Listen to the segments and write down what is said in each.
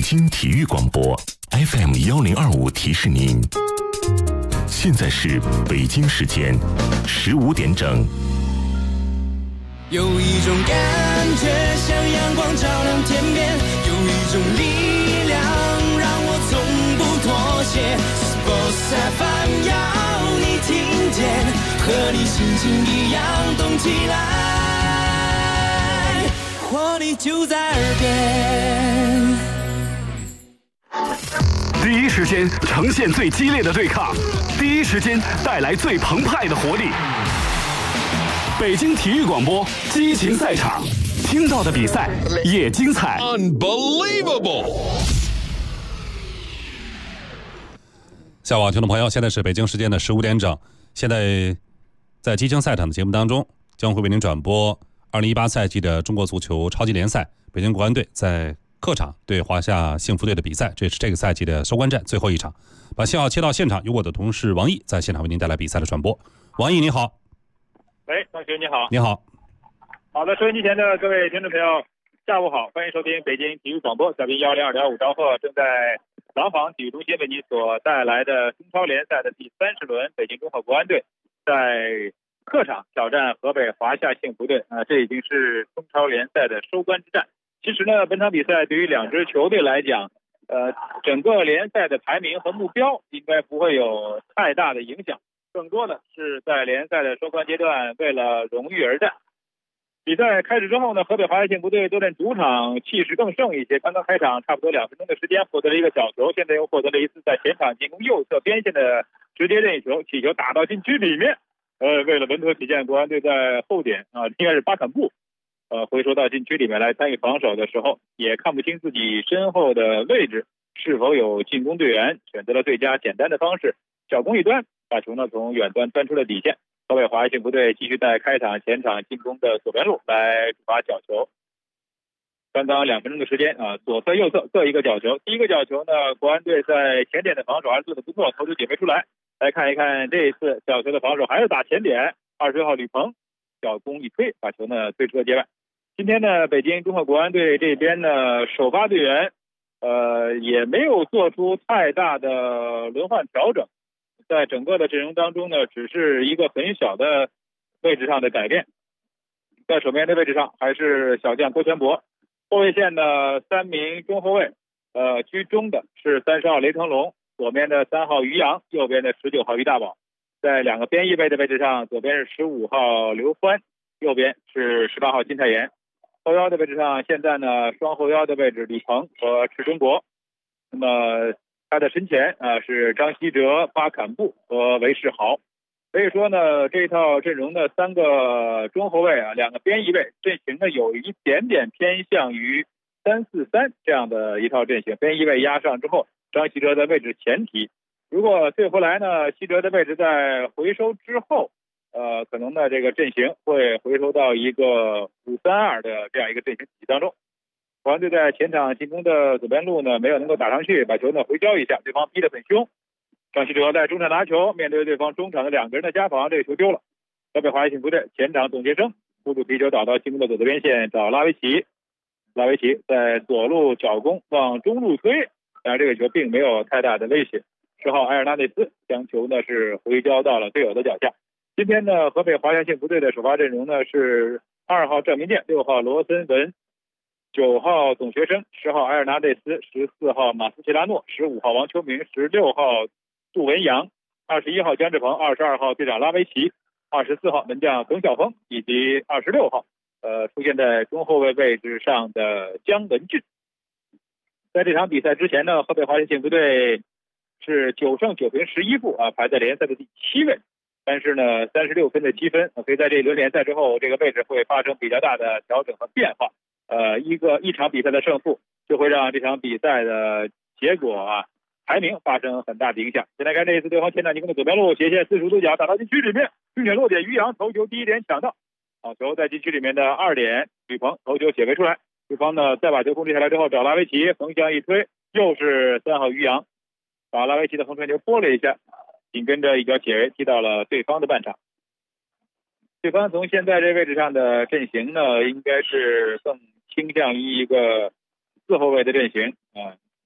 京体育广播 FM1025提示您，现在是北京时间15点整。 有一种感觉像阳光照亮天边，有一种力量让我从不妥协。Sports FM 要你听见，和你心情一样动起来，活力就在耳边。 第一时间呈现最激烈的对抗，第一时间带来最澎湃的活力。北京体育广播激情赛场，听到的比赛也精彩。 Unbelievable！ 下午好，听众朋友，现在是北京时间的15点整。现在在激情赛场的节目当中，将会为您转播2018赛季的中国足球超级联赛，北京国安队在客场对华夏幸福队的比赛，这是这个赛季的收官战最后一场。把信号切到现场，由我的同事王毅在现场为您带来比赛的转播。王毅你好。 喂，同学你好。 你好。 好的，收音机前的各位听众朋友，下午好，欢迎收听北京体育广播，小兵102.5兆赫正在廊坊体育中心为您所带来的中超联赛的第30轮，北京中赫国安队在客场挑战河北华夏幸福队。这已经是中超联赛的收官之战。其实呢，本场比赛对于两支球队来讲，整个联赛的排名和目标应该不会有太大的影响。更多的是在联赛的收官阶段为了荣誉而战。比赛开始之后呢，河北华夏幸福队坐镇主场，气势更盛一些。刚刚开场差不多2分钟的时间，获得了一个角球，现在又获得了一次在前场进攻右侧边线的直接任意球，起球打到禁区里面。为了稳妥起见，国安队在后点应该是巴坎布回收到禁区里面来参与防守的时候，也看不清自己身后的位置是否有进攻队员，选择了最佳简单的方式，小攻一端，把球呢从远端端出了底线。河北华夏幸福队继续在开场前场进攻的左边路来主罚角球。刚刚2分钟的时间左侧右侧各一个角球。第一个角球呢，国安队在前点的防守还是做得不错，头球解围出来。来看一看这一次角球的防守还是打前点，20号吕鹏小攻一推，把球呢推出了界外。今天呢，北京中赫国安队这边呢，首发队员也没有做出太大的轮换调整，在整个的阵容当中呢，只是一个很小的位置上的改变。在守门员的位置上还是小将郭全博，后卫线的3名中后卫，居中的是30号雷腾龙，左边的3号于洋，右边的19号于大宝。在2个边翼位的位置上，左边是15号刘欢，右边是18号金泰妍。后腰的位置上，现在呢双后腰的位置李鹏和池中国。那么他的身前是张稀哲、巴坎布和韦世豪。所以说呢，这套阵容的3个中后卫2个边翼位阵型呢，有一点点偏向于3-4-3这样的一套阵型。边翼位压上之后，张稀哲的位置前提。如果退回来呢，稀哲的位置在回收之后，可能呢这个阵型会回收到一个5-3-2的这样一个阵型体系当中。国安队在前场进攻的左边路呢没有能够打上去，把球呢回交一下，对方逼得很凶。张稀哲在中场拿球，面对对方中场的2个人的夹防，这个球丢了。河北华夏幸福队前场董杰生突出皮球导到进攻的左侧边线，找拉维奇。拉维奇在左路角攻往中路推，但是这个球并没有太大的威胁。10号埃尔纳内斯将球呢是回交到了队友的脚下。今天呢，河北华夏幸福队的首发阵容呢是2号郑明健、6号罗森文、9号董学生、10号埃尔纳内斯、14号马斯切拉诺、15号王秋明、16号杜文阳、21号姜志鹏、22号队长拉维奇、24号门将冯晓峰以及26号出现在中后卫位置上的姜文俊。在这场比赛之前呢，河北华夏幸福队是9胜9平11负排在联赛的第7位。但是呢，36分的积分，所以在这一轮联赛之后，这个位置会发生比较大的调整和变化。一场比赛的胜负就会让这场比赛的结果排名发生很大的影响。先来看这一次对方前场进攻的左边路斜线45度角打到禁区里面，并且落点于洋头球第一点抢到，球在禁区里面的2点，吕鹏头球解围出来，对方呢再把球控制下来之后找拉维奇横向一推，又是3号于洋，把拉维奇的横传球拨了一下，紧跟着一脚解围踢到了对方的半场。对方从现在这位置上的阵型呢，应该是更倾向于一个4后卫的阵型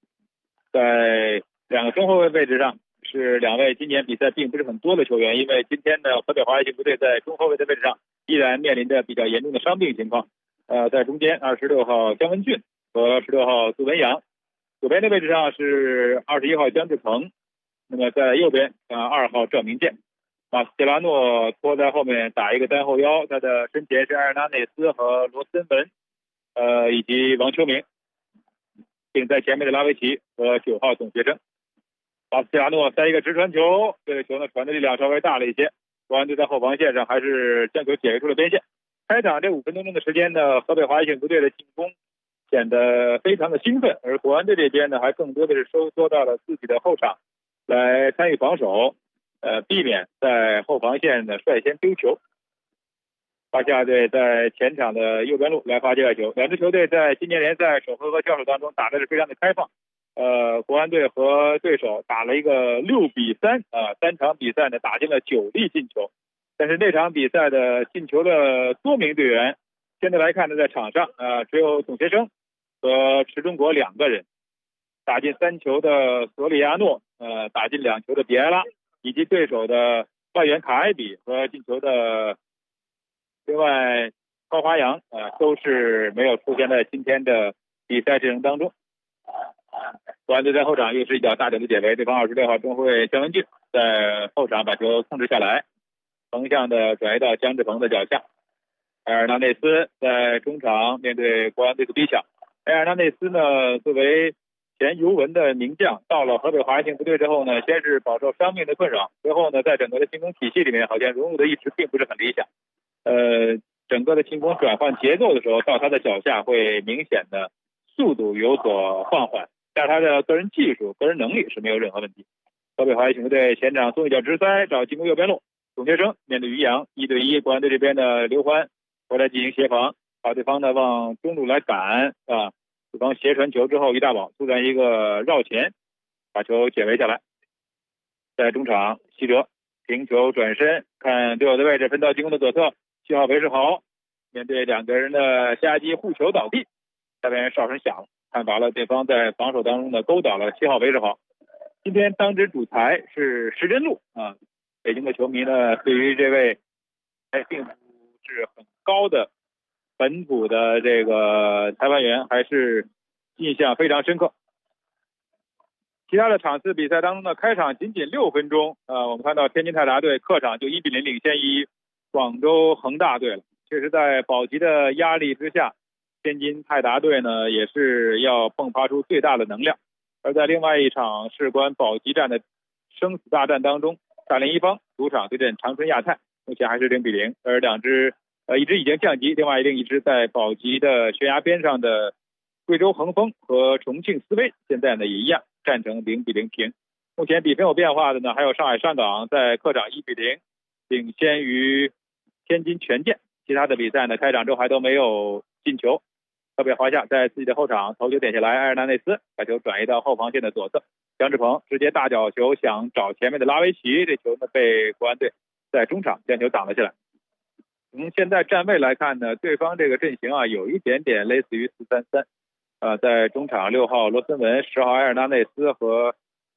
在两个中后卫位置上是两位今年比赛并不是很多的球员，因为今天呢，河北华夏幸福队在中后卫的位置上依然面临着比较严重的伤病情况。在中间26号姜文俊和16号杜文阳，左边的位置上是21号姜志鹏，那么在右边2号赵明剑。马斯切拉诺拖在后面打一个单后腰，他的身前是埃尔纳内斯和罗森文，以及王秋明，并在前面的拉维奇和9号董学生。马斯切拉诺塞一个直传球，这个球呢传的力量稍微大了一些，国安队在后防线上还是将球解围出了边线。开场这5分钟的时间呢，河北华夏幸福队的进攻显得非常的兴奋，而国安队这边呢还更多的是收缩到了自己的后场来参与防守，避免在后防线呢率先丢球。华夏队在前场的右边路来发接外球，两支球队在今年联赛首回合交手当中打的是非常的开放。国安队和对手打了一个6-3，单场比赛呢打进了9粒进球，但是那场比赛的进球的多名队员，现在来看呢，在场上只有董学生和池中国2个人，打进3球的索里亚诺，打进2球的比埃拉，以及对手的外援卡埃比和进球的另外高华阳，都是没有出现在今天的比赛阵容当中。国安队在后场又是一脚大脚的解围，对方26号中后卫姜文俊在后场把球控制下来，横向的转移到姜志鹏的脚下。埃尔纳内斯在中场面对国安队的逼抢。埃尔纳内斯呢，作为前尤文的名将，到了河北华夏幸福队之后呢，先是饱受伤病的困扰，随后呢，在整个的进攻体系里面，好像融入的一直并不是很理想。整个的进攻转换节奏的时候，到他的脚下会明显的速度有所放缓，但是他的个人技术、个人能力是没有任何问题。河北华夏幸福队前场送一脚直塞，找进攻右边路，董学生面对于洋1对1，国安队这边的刘欢回来进行协防，把对方呢往中路来赶对方斜传球之后，于大宝突然一个绕前，把球解围下来。在中场，西哲停球转身，看队友的位置，分到进攻的左侧，7号韦世豪面对2个人的夹击护球倒地，下边哨声响了，看罚了对方在防守当中呢勾倒了7号韦世豪。今天当值主裁是石真路北京的球迷呢对于这位并不是很高的本土的这个裁判员还是印象非常深刻。其他的场次比赛当中呢，开场仅仅6分钟，我们看到天津泰达队客场就1-0领先于广州恒大队了。确实在保级的压力之下，天津泰达队呢也是要迸发出最大的能量。而在另外一场事关保级战的生死大战当中，大连一方主场对阵长春亚泰，目前还是0-0，而两支一支已经降级，另外另一支在保级的悬崖边上的贵州恒丰和重庆斯威现在呢也一样战成0-0平。目前比分有变化的呢，还有上海上港在客场1-0领先于天津权健，其他的比赛呢开场之后还都没有进球。河北华夏在自己的后场头球点下来，埃尔纳内斯把球转移到后防线的左侧，姜志鹏直接大角球想找前面的拉维奇，这球呢被国安队在中场将球挡了下来。从现在站位来看呢，对方这个阵型有一点点类似于4-3-3，在中场6号罗森文、10号埃尔纳内斯和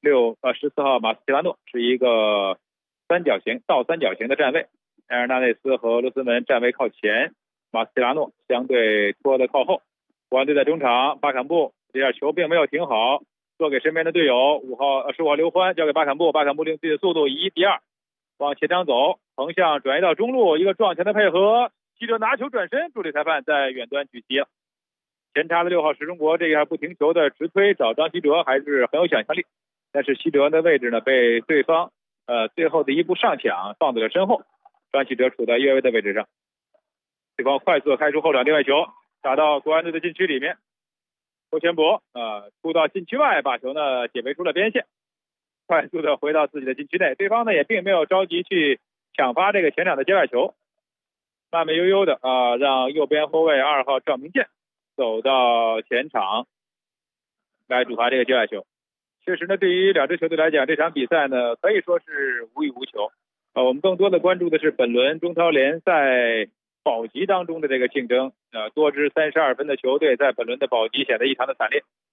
14号马斯切拉诺是一个倒三角形的站位，埃尔纳内斯和罗森文站位靠前，马斯切拉诺相对拖的靠后。国安队在中场，巴坎布这下球并没有停好，做给身边的队友15号刘欢，交给巴坎布，巴坎布利用自己的速度以1敌2往前场走，横向转移到中路，一个撞前的配合，西哲拿球转身，助理裁判在远端举旗了。前插的6号石中国这一下不停球的直推找张稀哲还是很有想象力，但是稀哲的位置呢被对方最后的一步上抢放在了身后，张稀哲处在越位的位置上，对方快速开出后场定位球，打到国安队的禁区里面，周全博出到禁区外，把球呢解围出了边线，快速的回到自己的禁区内，对方呢也并没有着急去抢发这个前场的接外球，慢慢悠悠的让右边后卫2号赵明剑走到前场来主罚这个接外球。确实呢，对于两支球队来讲，这场比赛呢可以说是无欲无求。我们更多的关注的是本轮中超联赛保级当中的这个竞争，多支32分的球队在本轮的保级显得异常的惨烈。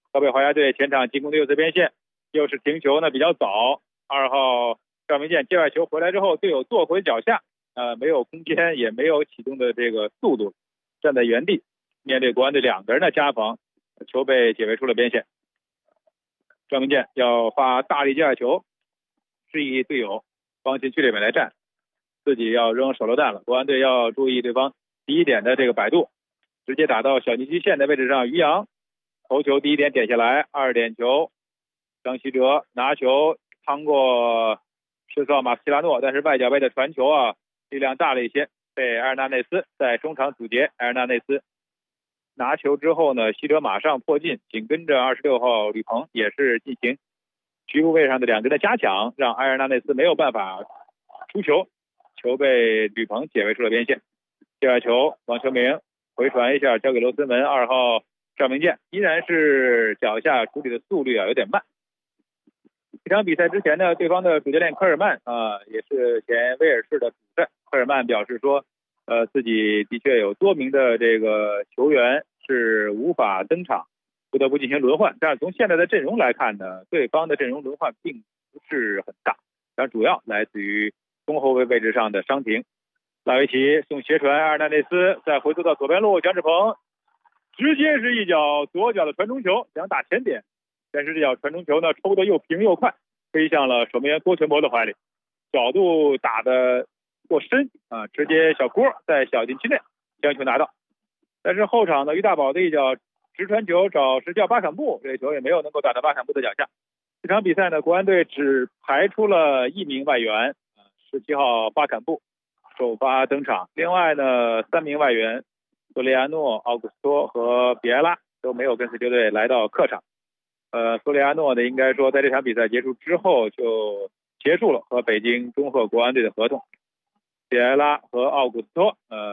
河北华夏队前场进攻的右侧边线，又是停球呢比较早，2号赵明剑界外球回来之后，队友坐回脚下，没有空间，也没有启动的这个速度，站在原地，面对国安队2个人的夹防，球被解围出了边线。赵明剑要发大力界外球，示意队友往禁区里面来站，自己要扔手榴弹了。国安队要注意对方第一点的这个摆渡，直接打到小禁区线的位置上。于洋头球第一点点下来，2点球，张稀哲拿球趟过施斯奥马斯切拉诺，但是外脚背的传球啊，力量大了一些，被埃尔纳内斯在中场阻截。埃尔纳内斯拿球之后呢，稀哲马上破进，紧跟着26号吕鹏也是进行局部位上的2个人的加强，让埃尔纳内斯没有办法出球，球被吕鹏解围出了边线。界外球，王秋明回传一下交给罗森文，2号赵明剑依然是脚下处理的速率有点慢。这场比赛之前呢，对方的主教练科尔曼也是前威尔士的主帅，科尔曼表示说自己的确有多名的这个球员是无法登场，不得不进行轮换。但是从现在的阵容来看呢，对方的阵容轮换并不是很大，但主要来自于中后卫位置上的伤停。拉维奇送斜传，埃尔纳内斯再回溯到左边路，蒋志鹏直接是一脚左脚的传中球，想打前点，但是这脚传中球呢抽得又平又快，飞向了守门员郭全博的怀里，角度打得过深直接小郭在小禁区内将球拿到。但是后场呢，于大宝的一脚直传球找执教巴坎布，这球也没有能够打到巴坎布的脚下。这场比赛呢，国安队只排出了1名外援，17号巴坎布首发登场，另外呢3名外援索利亚诺、奥古斯托和比埃拉都没有跟随球队来到客场。索利亚诺呢，应该说在这场比赛结束之后就结束了和北京中赫国安队的合同。比埃拉和奥古斯托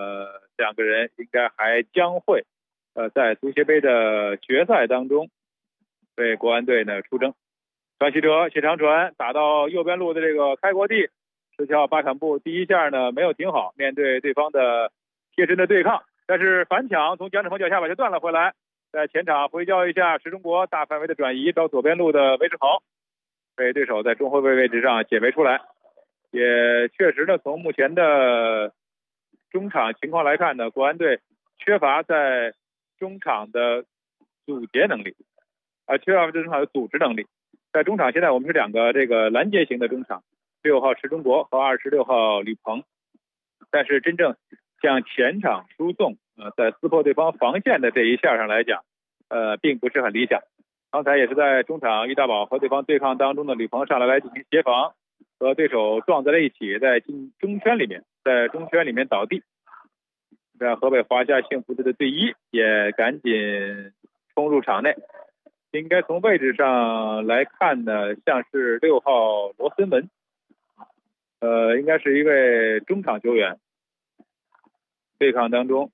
2个人应该还将会在足协杯的决赛当中为国安队呢出征。张稀哲斜长传打到右边路的这个开国地，17号巴坎布第一下呢没有停好，面对对方的贴身的对抗，但是反抢从蒋志鹏脚下把球断了回来，在前场回交一下，石中国大范围的转移到左边路的韦世豪，被对手在中后卫位置上解围出来。也确实呢，从目前的中场情况来看呢，国安队缺乏在中场的阻截能力缺乏在中场的组织能力。在中场现在我们是2个这个拦截型的中场，6号池中国和26号吕鹏，但是真正向前场输送在撕破对方防线的这一下上来讲并不是很理想。刚才也是在中场于大宝和对方对抗当中的吕鹏上来进行协防，和对手撞在了一起，在中圈里面倒地。在河北华夏幸福队的队医也赶紧冲入场内，应该从位置上来看呢，像是6号罗森文应该是一位中场球员。对抗当中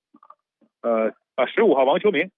15号王秋明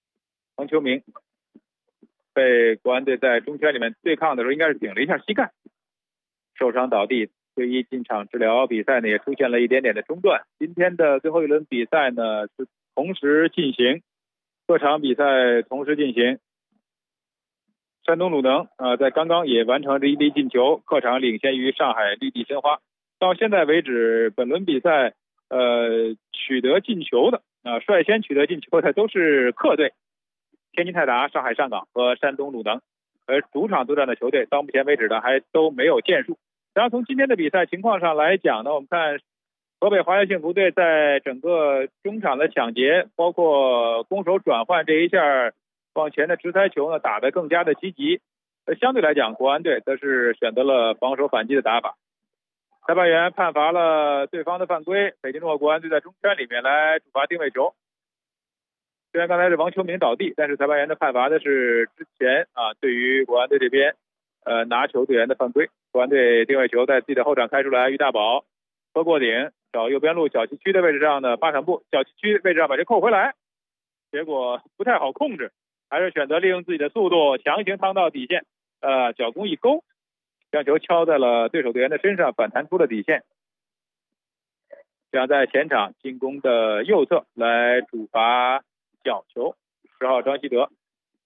被国安队在中圈里面对抗的时候应该是顶了一下膝盖，受伤倒地，队医进场治疗，比赛呢也出现了一点点的中断。今天的最后一轮比赛呢是同时进行，各场比赛同时进行。山东鲁能在刚刚也完成这一粒进球，客场领先于上海绿地申花。到现在为止，本轮比赛取得进球的率先取得进球的都是客队，天津泰达、上海上港和山东鲁能，而主场作战的球队到目前为止呢还都没有建树。然后从今天的比赛情况上来讲呢，我们看河北华夏幸福队在整个中场的抢劫，包括攻守转换这一下往前的直塞球呢打得更加的积极。相对来讲，国安队则是选择了防守反击的打法。裁判员判罚了对方的犯规，北京中赫国安队在中圈里面来主罚定位球。虽然刚才是王秋明倒地，但是裁判员的判罚的是之前对于国安队这边拿球队员的犯规。国安队定位球在自己的后场开出来，于大宝拖过顶找右边路小禁区的位置上的巴坎布，小禁区位置上把这扣回来，结果不太好控制，还是选择利用自己的速度强行趟到底线，脚弓一勾，将球敲在了对手队员的身上，反弹出了底线。这样在前场进攻的右侧来主罚角球，10号张稀哲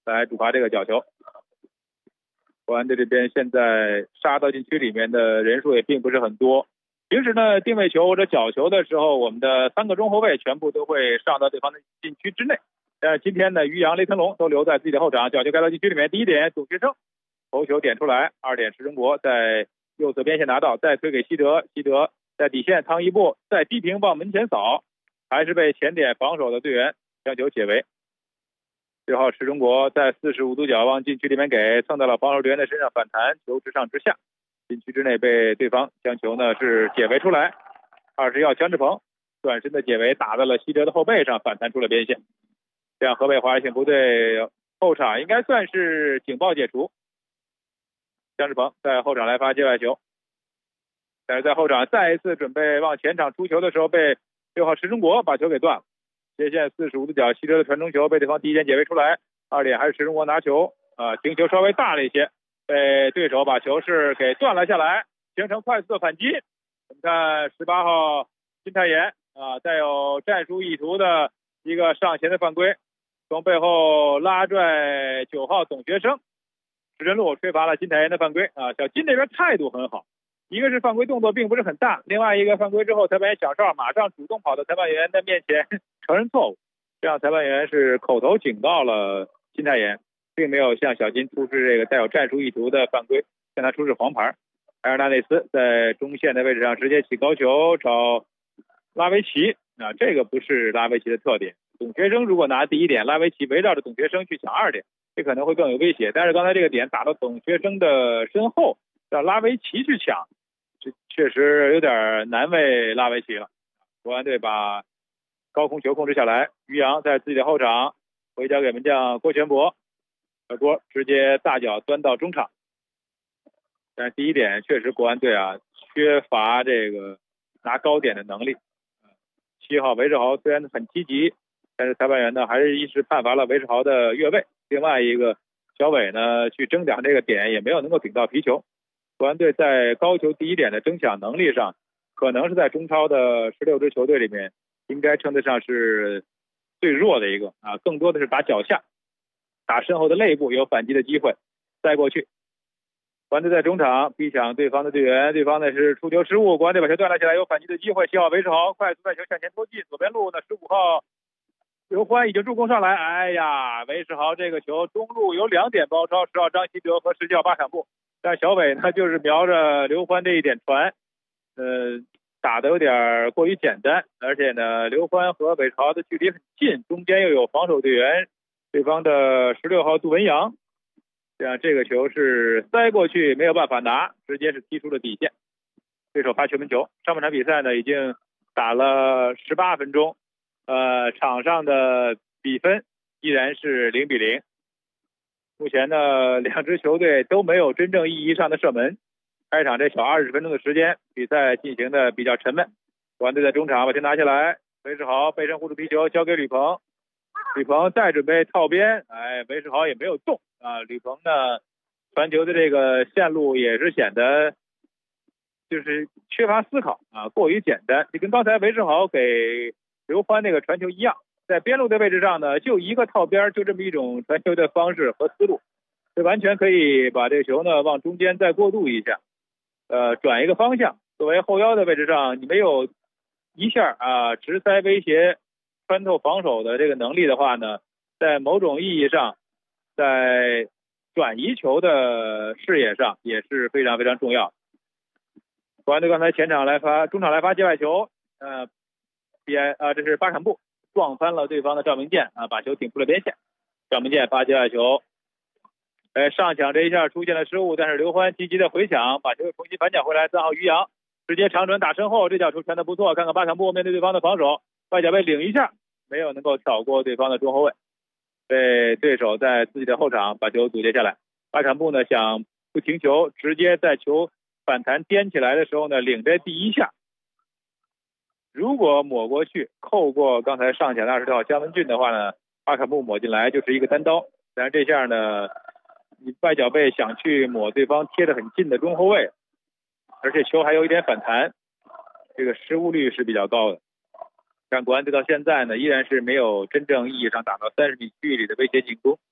来主罚这个角球。国安队这边现在杀到禁区里面的人数也并不是很多。平时呢，定位球或者角球的时候，我们的3个中后卫全部都会上到对方的禁区之内。但是今天呢，于洋、雷腾龙都留在自己的后场，角球开到禁区里面。第一点，董学生头球点出来；2点，石中国在右侧边线拿到，再推给西德，西德在底线趟一步，再低平往门前扫，还是被前点防守的队员将球解围。最后石中国在45度角往禁区里面给，蹭到了防守队员的身上，反弹，球直上直下，禁区之内被对方将球呢是解围出来。20号姜志鹏转身的解围打在了西德的后背上，反弹出了边线。这样河北华夏幸福队后场应该算是警报解除。姜志鹏在后场来发界外球，但是在后场再一次准备往前场出球的时候，被6号石中国把球给断了。接线45度角西德的传中球被对方第一点解围出来，2点还是石中国拿球，停球稍微大了一些，被对手把球是给断了下来，形成快速的反击。我们看18号金泰妍带有战术意图的一个上前的犯规，从背后拉拽9号董学生，石真路吹罚了金泰妍的犯规小金这边态度很好，一个是犯规动作并不是很大，另外一个犯规之后裁判员响哨，马上主动跑到裁判员的面前承认错误，这样裁判员是口头警告了金泰妍，并没有向小金出示这个带有战术意图的犯规，向他出示黄牌。埃尔纳内斯在中线的位置上直接起高球找拉维奇，这个不是拉维奇的特点。董学生如果拿第一点，拉维奇围绕着董学生去抢2点，这可能会更有威胁。但是刚才这个点打到董学生的身后，让拉维奇去抢，这确实有点难为拉维奇了。国安队把高空球控制下来，于洋在自己的后场回交给门将郭全博，小郭直接大脚端到中场。但是第一点确实国安队缺乏这个拿高点的能力。7号韦世豪虽然很积极，但是裁判员呢还是一时判罚了韦世豪的越位。另外一个小伟呢去争抢这个点也没有能够顶到皮球。国安队在高球第一点的争抢能力上，可能是在中超的16支球队里面应该称得上是最弱的一个更多的是打脚下，打身后的肋部有反击的机会，再过去。国安队在中场逼抢对方的队员，对方呢是出球失误，国安队把球断了起来，有反击的机会。7号韦世豪快速带球向前拖进，左边路呢15号刘欢已经助攻上来，哎呀，韦世豪这个球中路有2点包抄，10号张稀哲和17号巴坎布，但小伟呢就是瞄着刘欢这一点传，打得有点过于简单，而且呢刘欢和韦世豪的距离很近，中间又有防守队员，对方的16号杜文阳，这样这个球是塞过去没有办法拿，直接是踢出了底线，对手发球门球。上半场比赛呢已经打了18分钟，场上的比分依然是0-0。目前呢2支球队都没有真正意义上的射门，开场这小20分钟的时间，比赛进行的比较沉闷。国安队在中场把球拿下来，韦世豪背身护住皮球交给吕鹏，吕鹏再准备套边，韦世豪也没有动吕鹏呢传球的这个线路也是显得就是缺乏思考过于简单，就跟刚才韦世豪给刘欢那个传球一样，在边路的位置上呢就一个套边，就这么一种传球的方式和思路，这完全可以把这个球呢往中间再过渡一下，转一个方向。作为后腰的位置上，你没有一下直塞威胁穿透防守的这个能力的话呢，在某种意义上在转移球的视野上也是非常非常重要。国安队刚才中场来发界外球，这是巴坎布撞翻了对方的赵明剑把球顶出了边线。赵明剑发界外球，上抢这一下出现了失误，但是刘欢积极的回抢，把球重新反抢回来。3号于洋直接长传打身后，这脚球传得不错，看看巴坎布面对对方的防守，外脚背领一下，没有能够挑过对方的中后卫，被对手在自己的后场把球阻截下来。巴坎布呢想不停球，直接在球反弹颠起来的时候呢领这第一下，如果抹过去扣过刚才上抢的20号姜文俊的话呢，巴坎布抹进来就是一个单刀，但是这下呢你外脚背想去抹对方贴得很近的中后卫，而且球还有一点反弹，这个失误率是比较高的。但国安队到现在呢依然是没有真正意义上打到30米区域里的威胁进攻。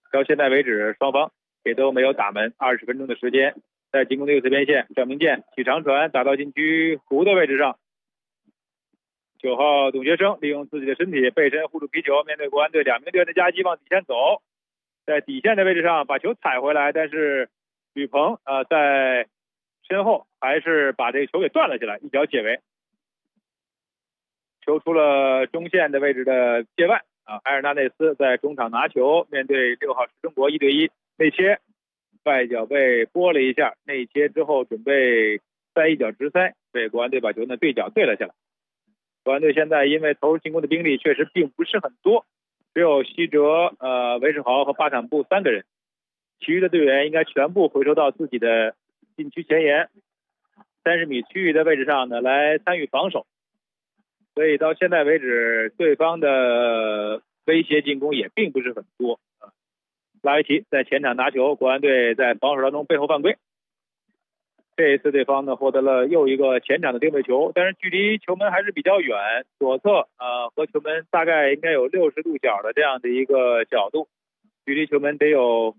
到现在为止，双方也都没有打门。20分钟的时间，在进攻的右侧边线，赵明剑起长传打到禁区弧的位置上。9号董学生利用自己的身体背身护住皮球，面对国安队2名队员的夹击往底线走，在底线的位置上把球踩回来，但是吕鹏在身后还是把这个球给断了下来，一脚解围。球出了中线的位置的界外埃尔纳内斯在中场拿球，面对6号石中国1对1内切，外脚被拨了一下，内切之后准备塞一脚直塞，被国安队把球呢对角对了下来。国安队现在因为投入进攻的兵力确实并不是很多，只有西哲、韦世豪和巴坎布3个人，其余的队员应该全部回收到自己的禁区前沿30米区域的位置上呢来参与防守。所以到现在为止，对方的威胁进攻也并不是很多。拉维奇在前场拿球，国安队在防守当中背后犯规。这一次对方呢获得了又一个前场的定位球，但是距离球门还是比较远，左侧和球门大概应该有60度角的这样的一个角度，距离球门得有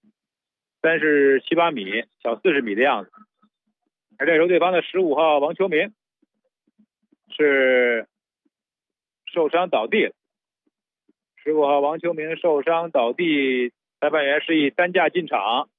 37、8米，小40米的样子。而这时候对方的15号王秋明是受伤倒地了，15号王秋明受伤倒地，裁判员示意担架进场。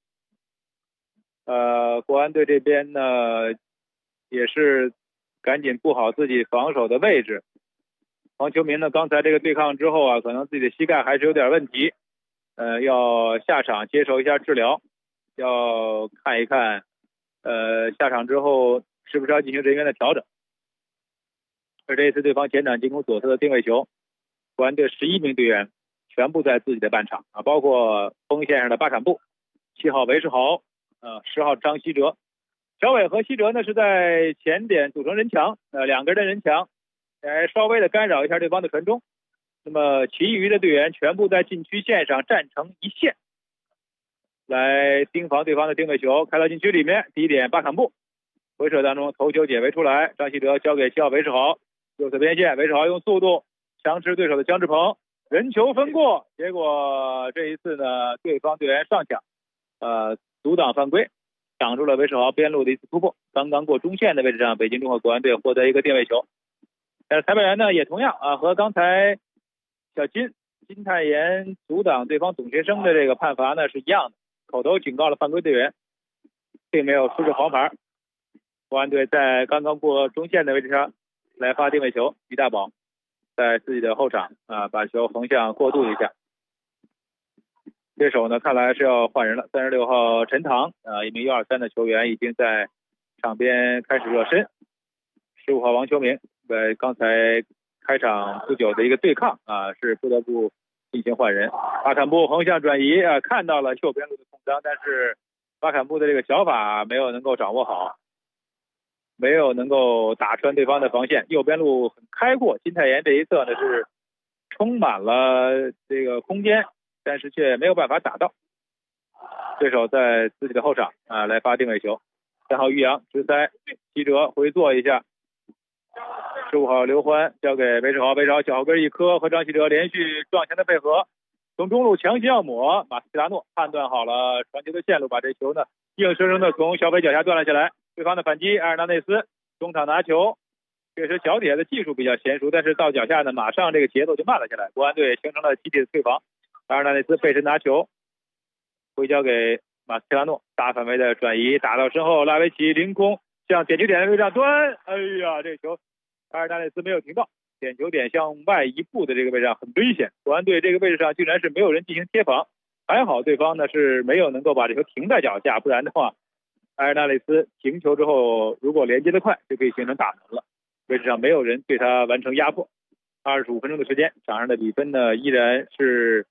国安队这边呢也是赶紧布好自己防守的位置。王秋明呢刚才这个对抗之后可能自己的膝盖还是有点问题，要下场接受一下治疗，要看一看下场之后是不是要进行人员的调整。而这一次对方前场进攻左侧的定位球，国安队11名队员全部在自己的半场包括锋线上的巴坎布、7号韦世豪、10号张稀哲。小伟和稀哲呢是在前点组成人墙，2个人的人墙，稍微的干扰一下对方的传中。那么其余的队员全部在禁区线上站成一线，来盯防对方的定位球。开到禁区里面，第一点巴坎布回撤当中头球解围出来，张稀哲交给7号韦世豪，右侧边线，韦世豪用速度强持对手的姜志鹏，人球分过，结果这一次呢对方队员上抢阻挡犯规，挡住了韦世豪边路的一次突破。刚刚过中线的位置上，北京中赫国安队获得一个定位球。但是裁判员呢也同样和刚才小金泰妍阻挡对方董学生的这个判罚呢是一样的，口头警告了犯规队员，并没有出示黄牌。国安队在刚刚过中线的位置上来发定位球，于大宝在自己的后场把球横向过渡一下。这手呢看来是要换人了，36号陈塘一名123的球员已经在场边开始热身。15号王秋明刚才开场不久的一个对抗是不得不进行换人。巴坎布横向转移看到了右边路的空当，但是巴坎布的这个脚法没有能够掌握好，没有能够打穿对方的防线。右边路很开阔，金泰妍这一侧呢是充满了这个空间，但是却没有办法打到。对手在自己的后场来发定位球。3号于洋直塞，稀哲回做一下。15号刘欢交给韦世豪，韦世豪脚后跟一磕，和张稀哲连续撞墙的配合，从中路强行要抹，马斯切拉诺判断好了传球的线路，把这球呢硬生生的从小北脚下断了下来。对方的反击，埃尔纳内斯中场拿球，确实小铁的技术比较娴熟，但是到脚下呢马上这个节奏就慢了下来，国安队形成了集体的退防。埃尔纳内斯背身拿球回交给马斯切拉诺，大范围的转移打到身后，拉维奇凌空向点球点的位置上端，哎呀，这球埃尔纳内斯没有停到，点球点向外一步的这个位置上很危险，国安队这个位置上竟然是没有人进行贴防，还好对方呢是没有能够把这球停在脚下，不然的话埃尔纳内斯停球之后如果连接的快就可以形成打门了，位置上没有人对他完成压迫。25分钟的时间，场上的比分呢依然是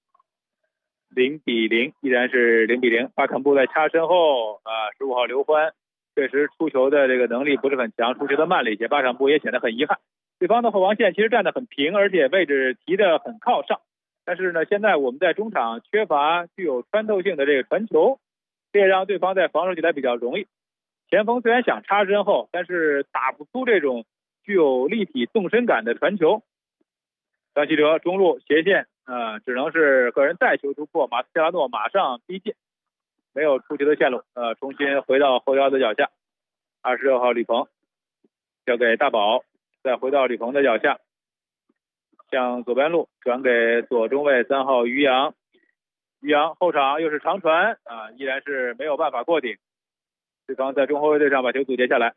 0比0，依然是0比0。巴坎布在插身后15号刘欢确实出球的这个能力不是很强，出球的慢了一些，巴坎布也显得很遗憾。对方的后防线其实站得很平，而且位置提得很靠上，但是呢现在我们在中场缺乏具有穿透性的这个传球，这也让对方在防守起来比较容易。前锋虽然想插身后，但是打不出这种具有立体纵深感的传球。张稀哲中路斜线只能是个人带球突破，马斯切拉诺马上逼近，没有出球的线路，重新回到后腰的脚下。26号李鹏交给大宝，再回到李鹏的脚下，向左边路转给左中卫3号于洋。于洋后场又是长传依然是没有办法过顶，对方在中后卫队上把球阻截下来。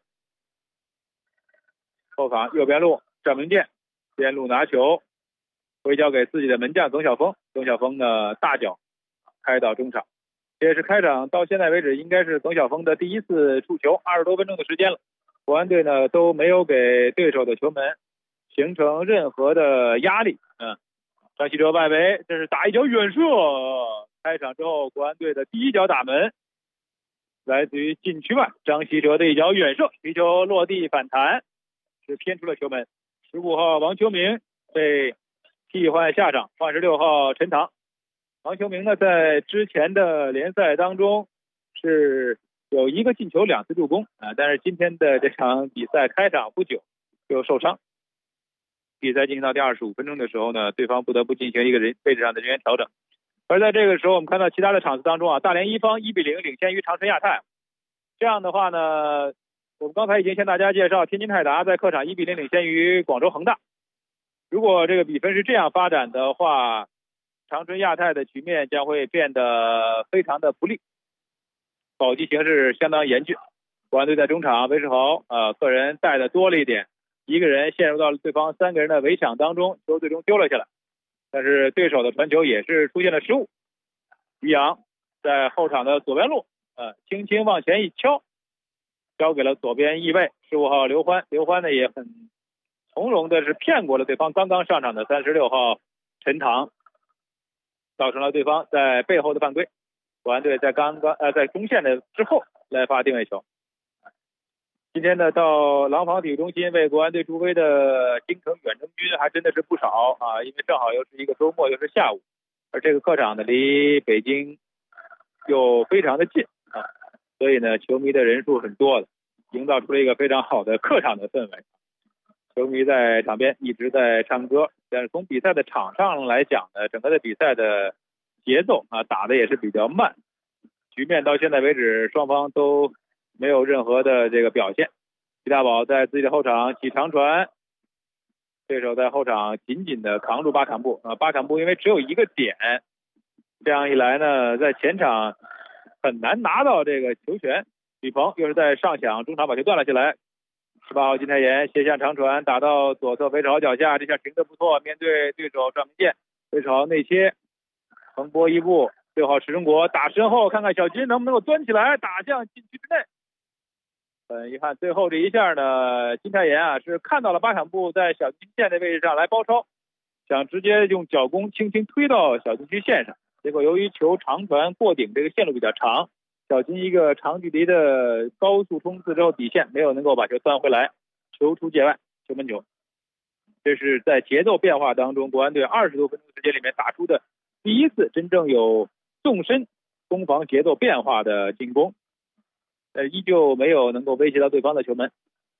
后场右边路赵明剑边路拿球回交给自己的门将董晓峰，董晓峰的大脚开到中场。这也是开场到现在为止应该是董晓峰的第一次触球，20多分钟的时间了，国安队呢都没有给对手的球门形成任何的压力。张稀哲外围，这是打一脚远射，开场之后国安队的第一脚打门来自于禁区外，张稀哲的一脚远射，皮球落地反弹，是偏出了球门。15号王秋明被替换下场，换16号陈塘。王秋明呢，在之前的联赛当中是有1个进球2次助攻但是今天的这场比赛开场不久就受伤。比赛进行到第25分钟的时候呢，对方不得不进行一个位置上的人员调整。而在这个时候，我们看到其他的场次当中大连一方1-0领先于长春亚泰。这样的话呢，我们刚才已经向大家介绍，天津泰达在客场1-0领先于广州恒大。如果这个比分是这样发展的话，长春亚泰的局面将会变得非常的不利，保级形势相当严峻。国安队在中场，韦世豪个人带的多了一点，一个人陷入到了对方3个人的围抢当中，球最终丢了下来。但是对手的传球也是出现了失误。于洋在后场的左边路轻轻往前一敲，交给了左边翼卫15号刘欢。刘欢呢也很从容的是骗过了对方刚刚上场的36号陈塘，造成了对方在背后的犯规。国安队在在中线的之后来发定位球。今天呢，到廊坊体育中心为国安队助威的京城远征军还真的是不少因为正好又是一个周末，又是下午，而这个客场呢离北京又非常的近所以呢球迷的人数很多的，营造出了一个非常好的客场的氛围。球迷在场边一直在唱歌，但是从比赛的场上来讲呢，整个的比赛的节奏打的也是比较慢，局面到现在为止双方都没有任何的这个表现。齐大宝在自己的后场起长传，对手在后场紧紧的扛住巴坎布巴坎布因为只有一个点，这样一来呢，在前场很难拿到这个球权。吕鹏又是在上抢，中场把球断了下来。18号金泰妍斜向长传打到左侧韦世豪脚下，这下停得不错，面对对手赵明剑，韦世豪内切横拨一步，6号石中国打身后，看看小金能不能够钻起来打向禁区之内。很遗憾，最后这一下呢，金泰妍是看到了巴坎布在小禁区线的位置上来包抄，想直接用脚弓轻轻推到小禁区线上，结果由于球长传过顶这个线路比较长，小金一个长距离的高速冲刺之后底线没有能够把球钻回来，球出界外，球门球。这是在节奏变化当中，国安队20多分钟时间里面打出的第一次真正有纵深攻防节奏变化的进攻，依旧没有能够威胁到对方的球门。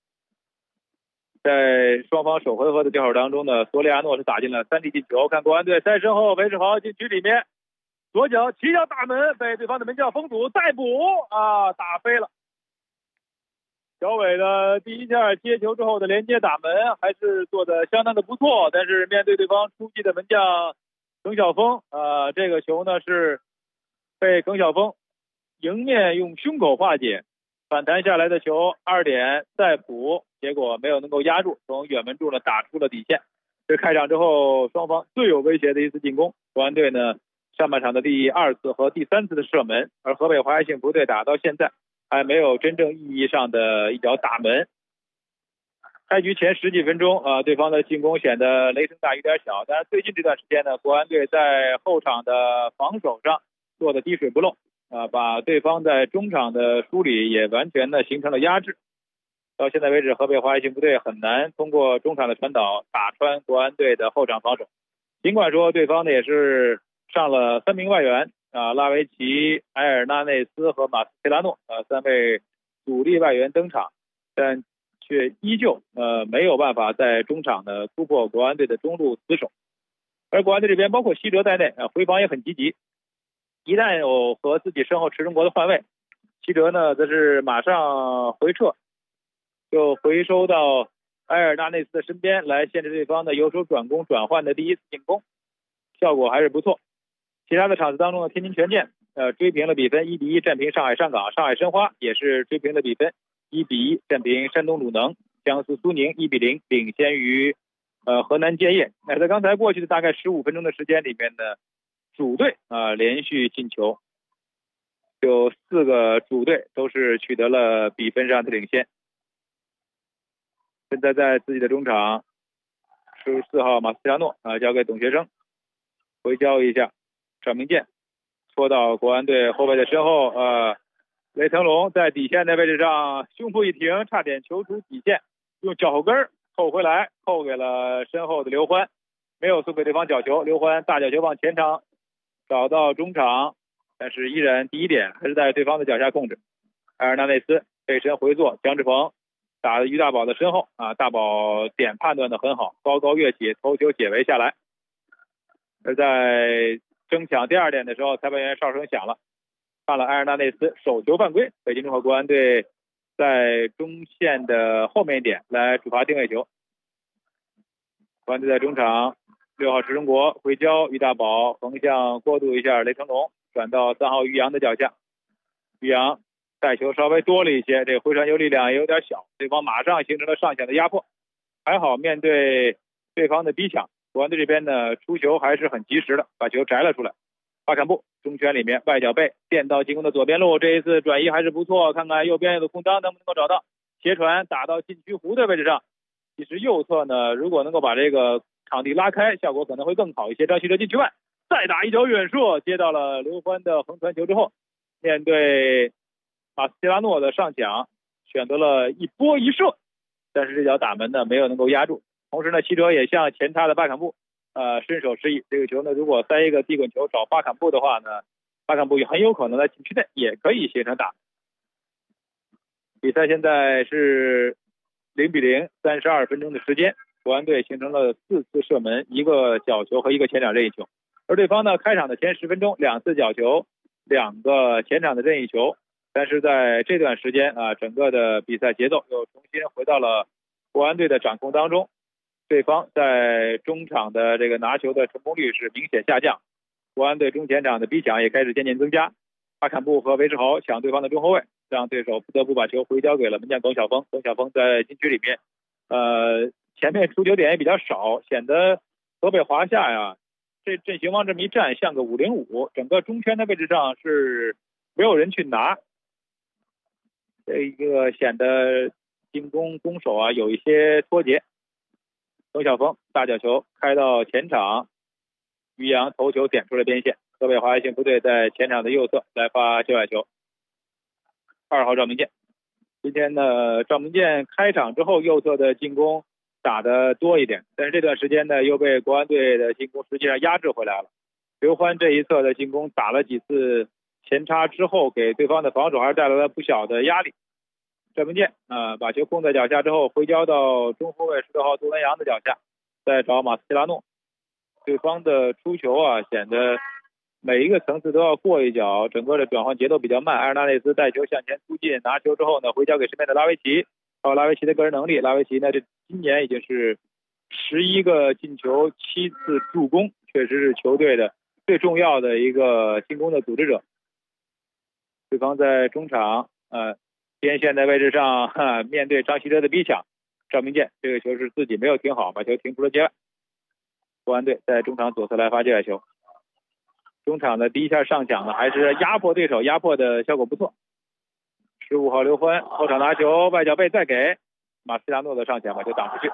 在双方首回合的交手当中呢，索里亚诺是打进了3粒进球。看国安队在身后，韦世豪禁区里面左脚起脚打门，被对方的门将封堵，再补打飞了。小伟的第一下接球之后的连接打门还是做的相当的不错，但是面对对方出击的门将耿晓峰这个球呢是被耿晓峰迎面用胸口化解，反弹下来的球2点再补，结果没有能够压住，从远门柱呢打出了底线。这开场之后双方最有威胁的一次进攻，国安队呢上半场的第2次和第3次的射门，而河北华夏幸福队打到现在还没有真正意义上的一脚打门。开局前10几分钟对方的进攻显得雷声大雨点小，但是最近这段时间呢，国安队在后场的防守上做的滴水不漏把对方在中场的梳理也完全的形成了压制。到现在为止，河北华夏幸福队很难通过中场的传导打穿国安队的后场防守。尽管说对方呢也是上了3名外援拉维奇、埃尔纳内斯和马斯切拉诺3位主力外援登场，但却依旧没有办法在中场呢突破国安队的中路死守。 而国安队这边包括西哲在内回防也很积极，一旦有和自己身后池中国的换位，西哲呢则是马上回撤，就回收到埃尔纳内斯的身边来限制对方的右手转攻转换的第一次进攻，效果还是不错。其他的场次当中呢，天津权健追平了比分1-1战平上海上港，上海申花也是追平了比分1-1战平山东鲁能，江苏苏宁1-0领先于河南建业。在刚才过去的大概15分钟的时间里面呢，主队连续进球，有4个主队都是取得了比分上的领先。现在在自己的中场14号马斯切拉诺交给董学生，回交一下赵明剑，戳到国安队后卫的身后，雷腾龙在底线的位置上胸脯一停，差点球出底线，用脚后跟扣回来，扣给了身后的刘欢，没有送给对方角球。刘欢大角球往前场找到中场，但是依然第一点还是在对方的脚下控制。埃尔纳内斯背身回做，姜志鹏打在于大宝的身后大宝点判断的很好，高高跃起，头球解围下来。而在争抢第2点的时候，裁判员哨声响了，判了埃尔纳内斯手球犯规，北京中赫国安队在中线的后面一点来主罚定位球。国安队在中场6号池中国回交于大宝，横向过渡一下雷腾龙，转到3号于洋的脚下，于洋带球稍微多了一些，这回传球力量也有点小，对方马上形成了上抢的压迫，还好面对对方的逼抢，国安队这边呢出球还是很及时的，把球摘了出来。巴坎布中圈里面外脚背垫到进攻的左边路，这一次转移还是不错，看看右边有个空当能不能够找到，斜传打到禁区弧的位置上。其实右侧呢如果能够把这个场地拉开，效果可能会更好一些。张稀哲禁区外再打一脚远射，接到了刘欢的横传球之后，面对马斯切拉诺的上抢，选择了一波一射，但是这脚打门呢没有能够压住。同时呢，稀哲也向前插的巴坎布伸手示意，这个球呢如果塞一个地滚球找巴坎布的话呢，巴坎布也很有可能在禁区内也可以形成打。比赛现在是0-0，32分钟的时间，国安队形成了4次射门，1个角球和1个前场任意球。而对方呢，开场的前10分钟2次角球，2个前场的任意球，但是在这段时间整个的比赛节奏又重新回到了国安队的掌控当中。对方在中场的这个拿球的成功率是明显下降，国安队中前场的逼抢也开始渐渐增加。巴坎布和韦世豪抢对方的中后卫，让对手不得不把球回交给了门将耿晓峰。耿晓峰在禁区里面，前面出球点也比较少，显得河北华夏这阵型往这么一站，像个5-0-5，整个中圈的位置上是没有人去拿，这一个显得进攻攻守有一些脱节。耿晓峰大角球开到前场，于洋头球点出了边线，河北华夏幸福队在前场的右侧来发界外球。2号赵明剑，今天呢赵明剑开场之后右侧的进攻打得多一点，但是这段时间呢又被国安队的进攻实际上压制回来了。刘欢这一侧的进攻打了几次前插之后，给对方的防守还是带来了不小的压力。赵明剑把球控在脚下之后，回交到中后卫16号杜文阳的脚下，再找马斯切拉诺。对方的出球显得每一个层次都要过一脚，整个的转换节奏比较慢。埃尔纳内斯带球向前突进，拿球之后呢，回交给身边的拉维奇，靠拉维奇的个人能力，拉维奇呢这今年已经是11个进球7次助攻，确实是球队的最重要的一个进攻的组织者。对方在中场边线的位置上面对张稀哲的逼抢，赵明剑这个球是自己没有停好，把球停出了界外。国安队在中场左侧来发界外球，中场的第一下上抢呢还是压迫对手，压迫的效果不错。15号刘欢后场拿球，外脚背再给马斯切拉诺的上抢，把球挡出去。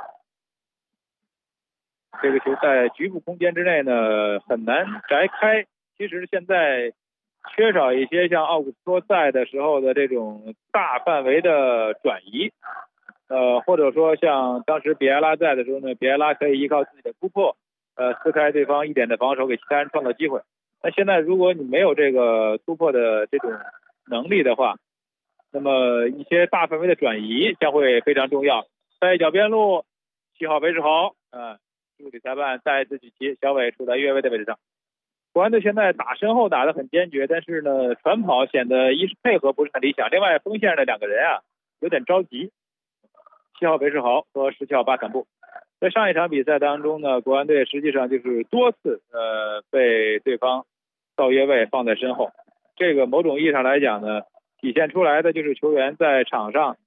这个球在局部空间之内呢很难摘开，其实现在缺少一些像奥古斯托在的时候的这种大范围的转移，或者说像当时比埃拉在的时候呢，比埃拉可以依靠自己的突破，撕开对方1点的防守，给其他人创造机会。那现在如果你没有这个突破的这种能力的话，那么一些大范围的转移将会非常重要。在脚边路7号韦世豪助理裁判再次举旗，小伟处在越位的位置上。国安队现在打身后打得很坚决，但是呢，传跑显得一是配合不是很理想，另外锋线的两个人啊有点着急。7号韦世豪和17号巴坎布，在上一场比赛当中呢，国安队实际上就是多次被对方造越位放在身后，这个某种意义上来讲呢，体现出来的就是球员在场上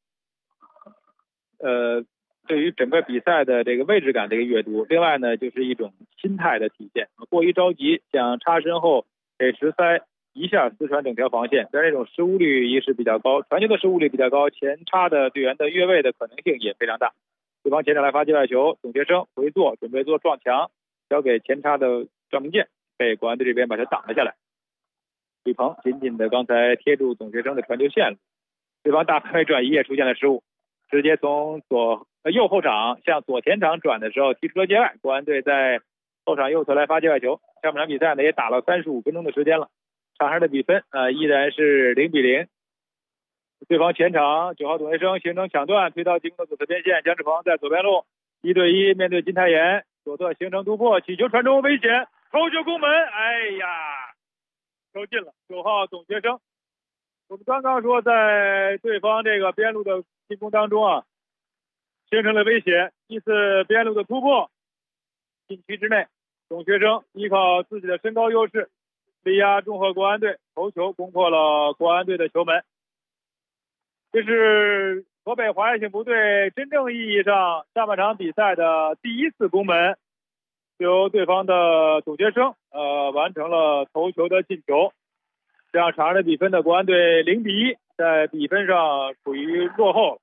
对于整个比赛的这个位置感的一个阅读，另外呢就是一种心态的体现，过于着急想插身后给直塞一下撕穿整条防线，但这种失误率一是比较高，传球的失误率比较高，前插的队员的越位的可能性也非常大。对方前场来发界外球，董学生回做准备做撞墙，交给前插的赵明剑，被国安队这边把他挡了下来。李鹏紧紧的刚才贴住董学生的传球线了，对方大范围转移也出现了失误，直接从右后场向左前场转的时候踢出了界外，国安队在后场右侧来发界外球。上半场比赛呢也打了35分钟的时间了，场上的比分依然是0-0。对方前场9号董学生形成抢断，推到进攻的左侧边线，姜志鹏在左边路1对1面对金泰妍，左侧形成突破，起球传中危险，头球攻门，哎呀，球进了。9号董学生，我们刚刚说在对方这个边路的进攻当中啊，形成了威胁，一次边路的突破，禁区之内，董学生依靠自己的身高优势力压中赫国安队，头球攻破了国安队的球门。这是河北华夏幸福队真正意义上上半场比赛的第一次攻门，由对方的董学生完成了头球的进球，这样场上的比分的国安队0-1，在比分上处于落后。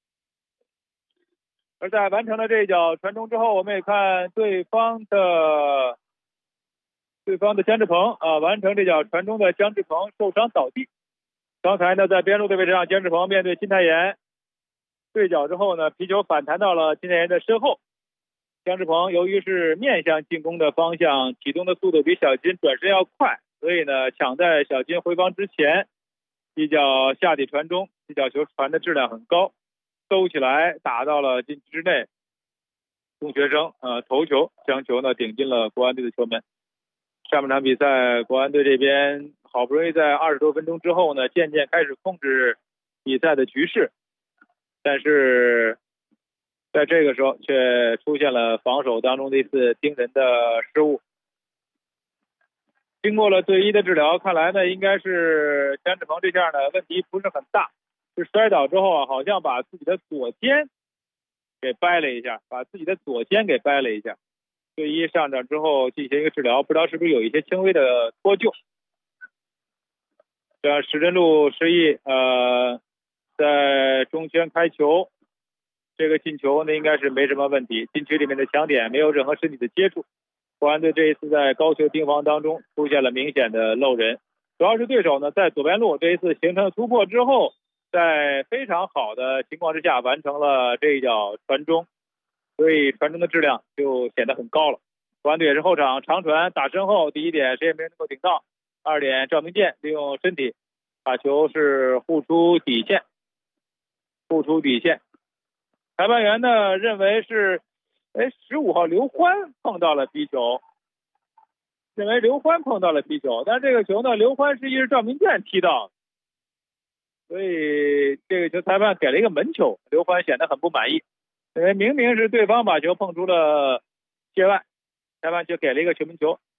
而在完成了这一脚传中之后，我们也看对方的姜志鹏完成这脚传中的姜志鹏受伤倒地。刚才呢在边路的位置上，姜志鹏面对金泰妍对角之后呢，皮球反弹到了金泰妍的身后。姜志鹏由于是面向进攻的方向，启动的速度比小金转身要快，所以呢抢在小金回防之前一脚下底传中，这脚球传的质量很高，兜起来打到了禁区之内，董学生头球将球呢顶进了国安队的球门。上半场比赛国安队这边好不容易在20多分钟之后呢，渐渐开始控制比赛的局势，但是在这个时候却出现了防守当中的一次惊人的失误。经过了队医的治疗，看来呢应该是姜志鹏这下呢问题不是很大，是摔倒之后好像把自己的左肩给掰了一下，队医上场之后进行一个治疗，不知道是不是有一些轻微的脱臼。这石珍路示意在中圈开球，这个进球呢应该是没什么问题，禁区里面的抢点没有任何身体的接触。国安队这一次在高球盯防当中出现了明显的漏人，主要是对手呢在左边路这一次形成了突破之后，在非常好的情况之下完成了这一脚传中，所以传中的质量就显得很高了。国安队也是后场长传打身后，第一点谁也没能够顶到，二点赵明剑利用身体把球是护出底线。裁判员呢认为是15号刘欢碰到了皮球，但是这个球呢刘欢实际是赵明剑踢到，所以这个球裁判给了一个门球，刘欢显得很不满意，因为明明是对方把球碰出了界外，裁判就给了一个球门球。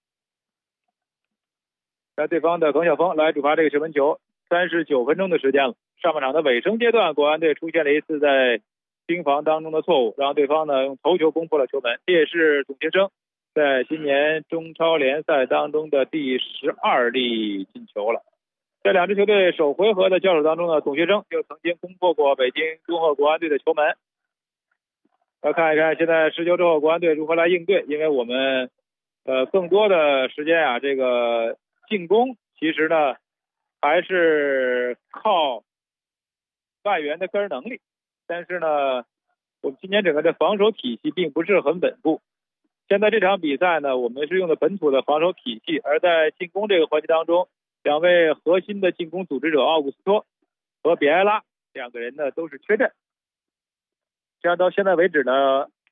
在对方的耿晓峰来主罚这个球门球，39分钟的时间了。上半场的尾声阶段，国安队出现了一次在盯防当中的错误，让对方呢用头球攻破了球门，这也是董学生在今年中超联赛当中的第12粒进球了。在两支球队首回合的交手当中呢，董学生就曾经攻破过北京中赫国安队的球门。要看一看现在失球之后国安队如何来应对，因为我们更多的时间啊，这个进攻其实呢还是靠外援的个人能力，但是呢我们今年整个的防守体系并不是很稳固。现在这场比赛呢，我们是用的本土的防守体系，而在进攻这个环节当中，两位核心的进攻组织者奥古斯托和比埃拉两个人呢都是缺阵，这样到现在为止呢，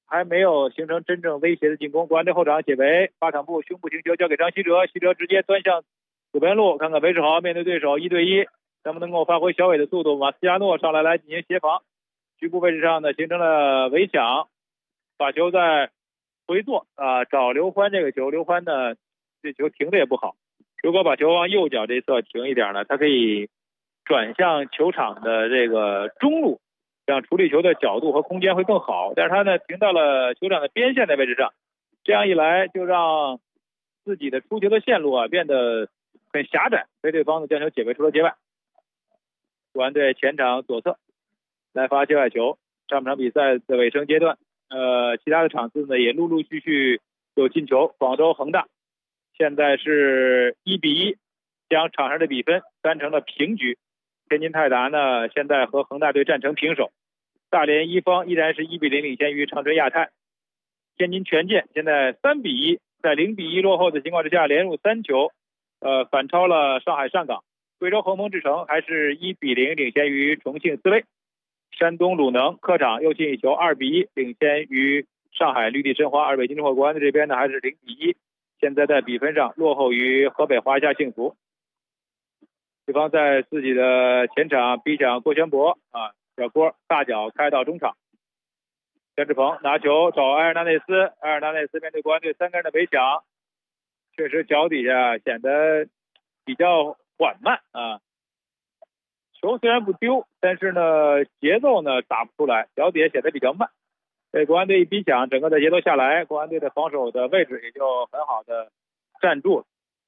还没有形成真正威胁的进攻。国安队后场解围，巴坎布胸部停球交给张稀哲，稀哲直接端向左边路，看看韦世豪面对对手1对1，能不能够发挥小伟的速度？马斯亚诺上来进行协防，局部位置上呢形成了围抢，把球在回做找刘欢这个球，刘欢呢这球停的也不好，如果把球往右脚这侧停一点呢，他可以转向球场的这个中路，这样处理球的角度和空间会更好。但是他呢停到了球场的边线的位置上，这样一来就让自己的出球的线路变得很狭窄，被对方呢将球解围出了界外。国安队前场左侧来发界外球。上半场比赛的尾声阶段，其他的场次呢也陆陆续续有进球。广州恒大现在是1比1，将场上的比分扳成了平局。天津泰达呢现在和恒大队战成平手。大连一方依然是1比0领先于长春亚泰。天津权健现在3比1，在0比1落后的情况之下连入3球，反超了上海上港。贵州恒丰智诚还是1比0领先于重庆斯威。山东鲁能客场又进一球，2比1领先于上海绿地申花。而北京中国国安的这边呢还是0比1，现在在比分上落后于河北华夏幸福。对方在自己的前场逼抢郭全博小郭大脚开到中场，姜志鹏拿球找埃尔纳内斯，埃尔纳内斯面对国安队3个人的围抢，确实脚底下显得比较缓慢球虽然不丢，但是呢节奏呢打不出来，脚底下显得比较慢。被国安队一逼抢，整个的节奏下来，国安队的防守的位置也就很好的站住了。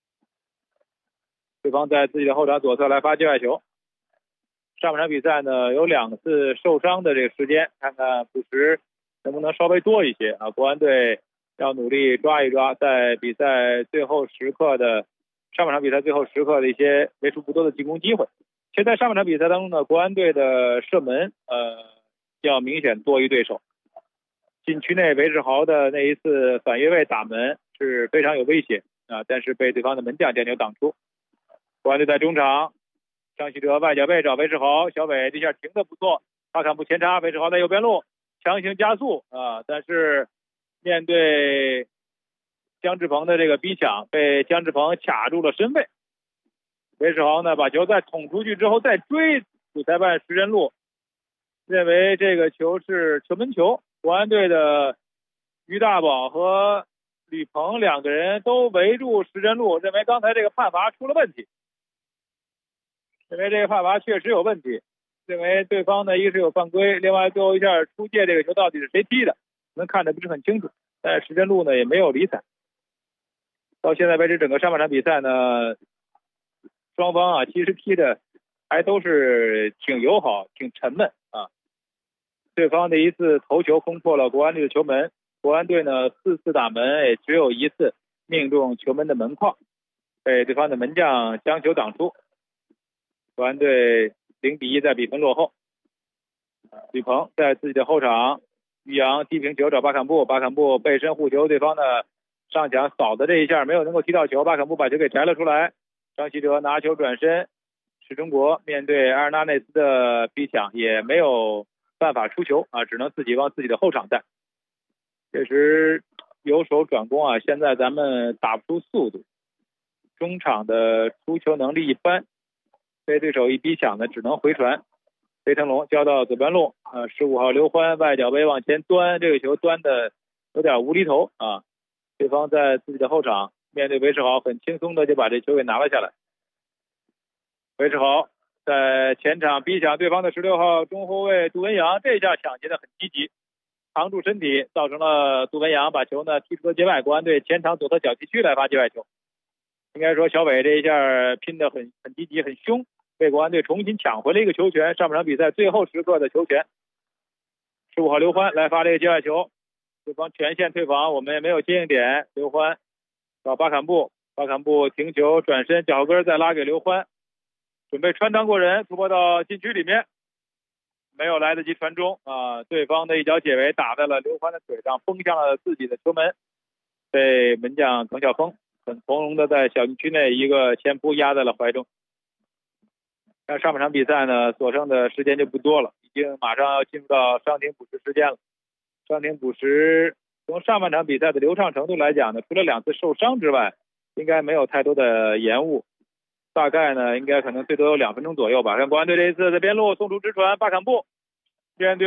对方在自己的后场左侧来发界外球。上半场比赛呢有2次受伤的这个时间，看看补时能不能稍微多一些国安队要努力抓一抓在比赛最后时刻的上半场比赛最后时刻的一些为数不多的进攻机会。其实在上半场比赛当中呢，国安队的射门要明显多于对手。禁区内韦世豪的那一次反越位打门是非常有威胁但是被对方的门将将球挡出。国安队在中场，张稀哲外脚背找韦世豪，小伟这下停的不错，巴坎布前插，韦世豪在右边路强行加速但是面对姜志鹏的这个逼抢，被姜志鹏卡住了身位。韦世豪呢把球再捅出去之后再追，主裁判石仁路认为这个球是球门球。国安队的于大宝和吕鹏2个人都围住石仁路，认为刚才这个判罚出了问题，认为这个判罚确实有问题，认为对方呢一个是有犯规，另外最后一下出界这个球到底是谁踢的能看得不是很清楚，但是石仁路呢也没有理睬。到现在为止整个上半场比赛呢，双方其实踢的还都是挺友好挺沉闷对方的一次头球攻破了国安队的球门，国安队呢4次打门也只有1次命中球门的门框，被对方的门将将球挡出。国安队0比1在比分落后。吕鹏在自己的后场，于洋低平球找巴坎布，巴坎布背身护球，对方的上抢扫的这一下没有能够踢到球，巴坎布把球给摘了出来。张稀哲拿球转身，是中国面对埃尔纳内斯的逼抢也没有办法出球只能自己往自己的后场带。确实由守转攻现在咱们打不出速度，中场的出球能力一般，被对手一逼抢呢只能回传。雷腾龙交到左边路15号刘欢外脚背往前端，这个球端的有点无厘头对方在自己的后场面对韦世豪很轻松的就把这球给拿了下来。韦世豪在前场逼抢对方的16号中后卫杜文阳，这下抢劫的很积极，扛住身体，造成了杜文阳把球呢踢出了界外。国安队前场左侧小禁区来发界外球，应该说小伟这一下拼得很积极很凶，被国安队重新抢回了一个球权，上半场比赛最后时刻的球权。15号刘欢来发这个界外球，对方全线退防，我们也没有接应点，刘欢找巴坎布，巴坎布停球转身脚跟再拉给刘欢，准备穿裆过人突破到禁区里面，没有来得及传中对方的一脚解围打在了刘欢的腿上，崩向了自己的球门，被门将耿晓峰很从容的在小禁区内一个前扑压在了怀中。那上半场比赛呢所剩的时间就不多了，已经马上要进入到伤停补时时间了。 伤停补时，从上半场比赛的流畅程度来讲呢，除了2次受伤之外，应该没有太多的延误。大概呢，应该可能最多有2分钟左右吧。看国安队这一次在边路送出直传，巴坎布，面对